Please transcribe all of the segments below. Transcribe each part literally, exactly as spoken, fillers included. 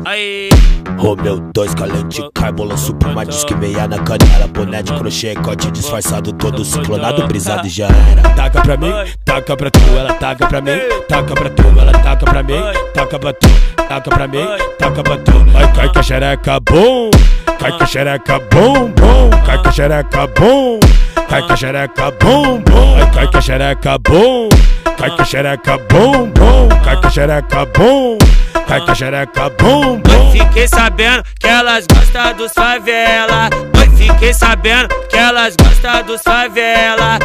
Aí. Romeu dois, calente, cai, balanço por uma disque meia na canela. Boné de crochê, corte disfarçado, todo ciclonado, brisado e já era. Taca pra mim, taca pra tu, ela taca pra mim, taca pra tu, ela taca pra mim, taca pra tu, taca pra mim, taca pra tu. Ai, cai que a xereca bom, cai que a xereca bom, bom, cai que a xereca bom, cai que a xereca bom, bom, ai, cai que a xereca bom, cai que a xereca bom, bom, cai que a xereca bom. Cai que a xereca bom, bom. Fiquei sabendo que elas gostam dos favela. Oi, fiquei sabendo que elas gostam dos favela.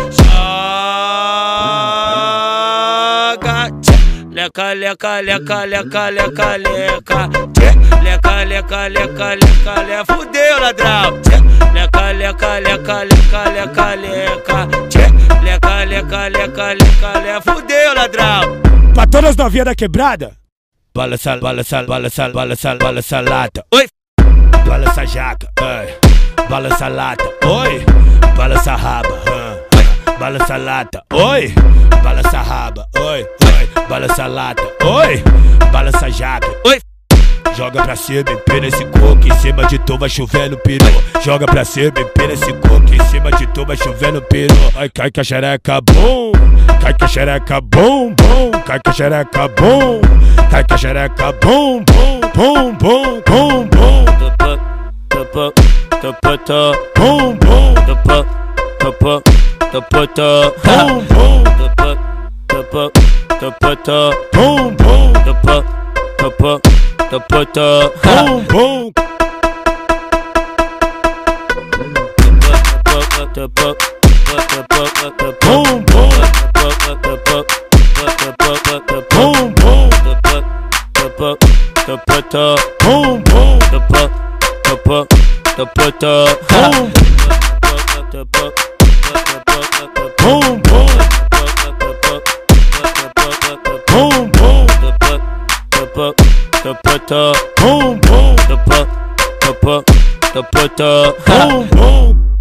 Joga, leca, leca, leca, leca, leca, leca. Leca, leca, leca, leca, leca. Fudeu, ladrão. Leca, leca, leca, leca, leca, leca. Leca, leca, leca, leca, leca. Fudeu, ladrão. Pra todas as novinhas da quebrada. Balança, balança, balança, balança, balança lata. Oi. Balança jaca, ai. Balança lata, oi. Balança raba, uh. Balança lata, oi. Balança raba, oi, oi. Balança lata, oi. Balança jaca, oi. Joga pra cima, empina esse coco. Em cima de tu vai chovendo peru. Joga pra cima, empina esse coco. Em cima de tu vai chovendo peru. Ai, cai que a xereca bom. Cai que a xereca bom, bom. Cai que a xereca bom. Cai que a xereca bom, bom, bom, bom, bom, bom. Topo, topo, topo, Bom, bom. topo, topo, topo, topo, Bom, bom. topo, topo, topo, topo, Bom, bom. topo, topo, topo, topo, Bom, bom. topo, topo, Bom, bom. Bom, bom. Bom, bom. Bom, bom. Bom, bom. Bom, bom. Bom, bom. Bom, bom.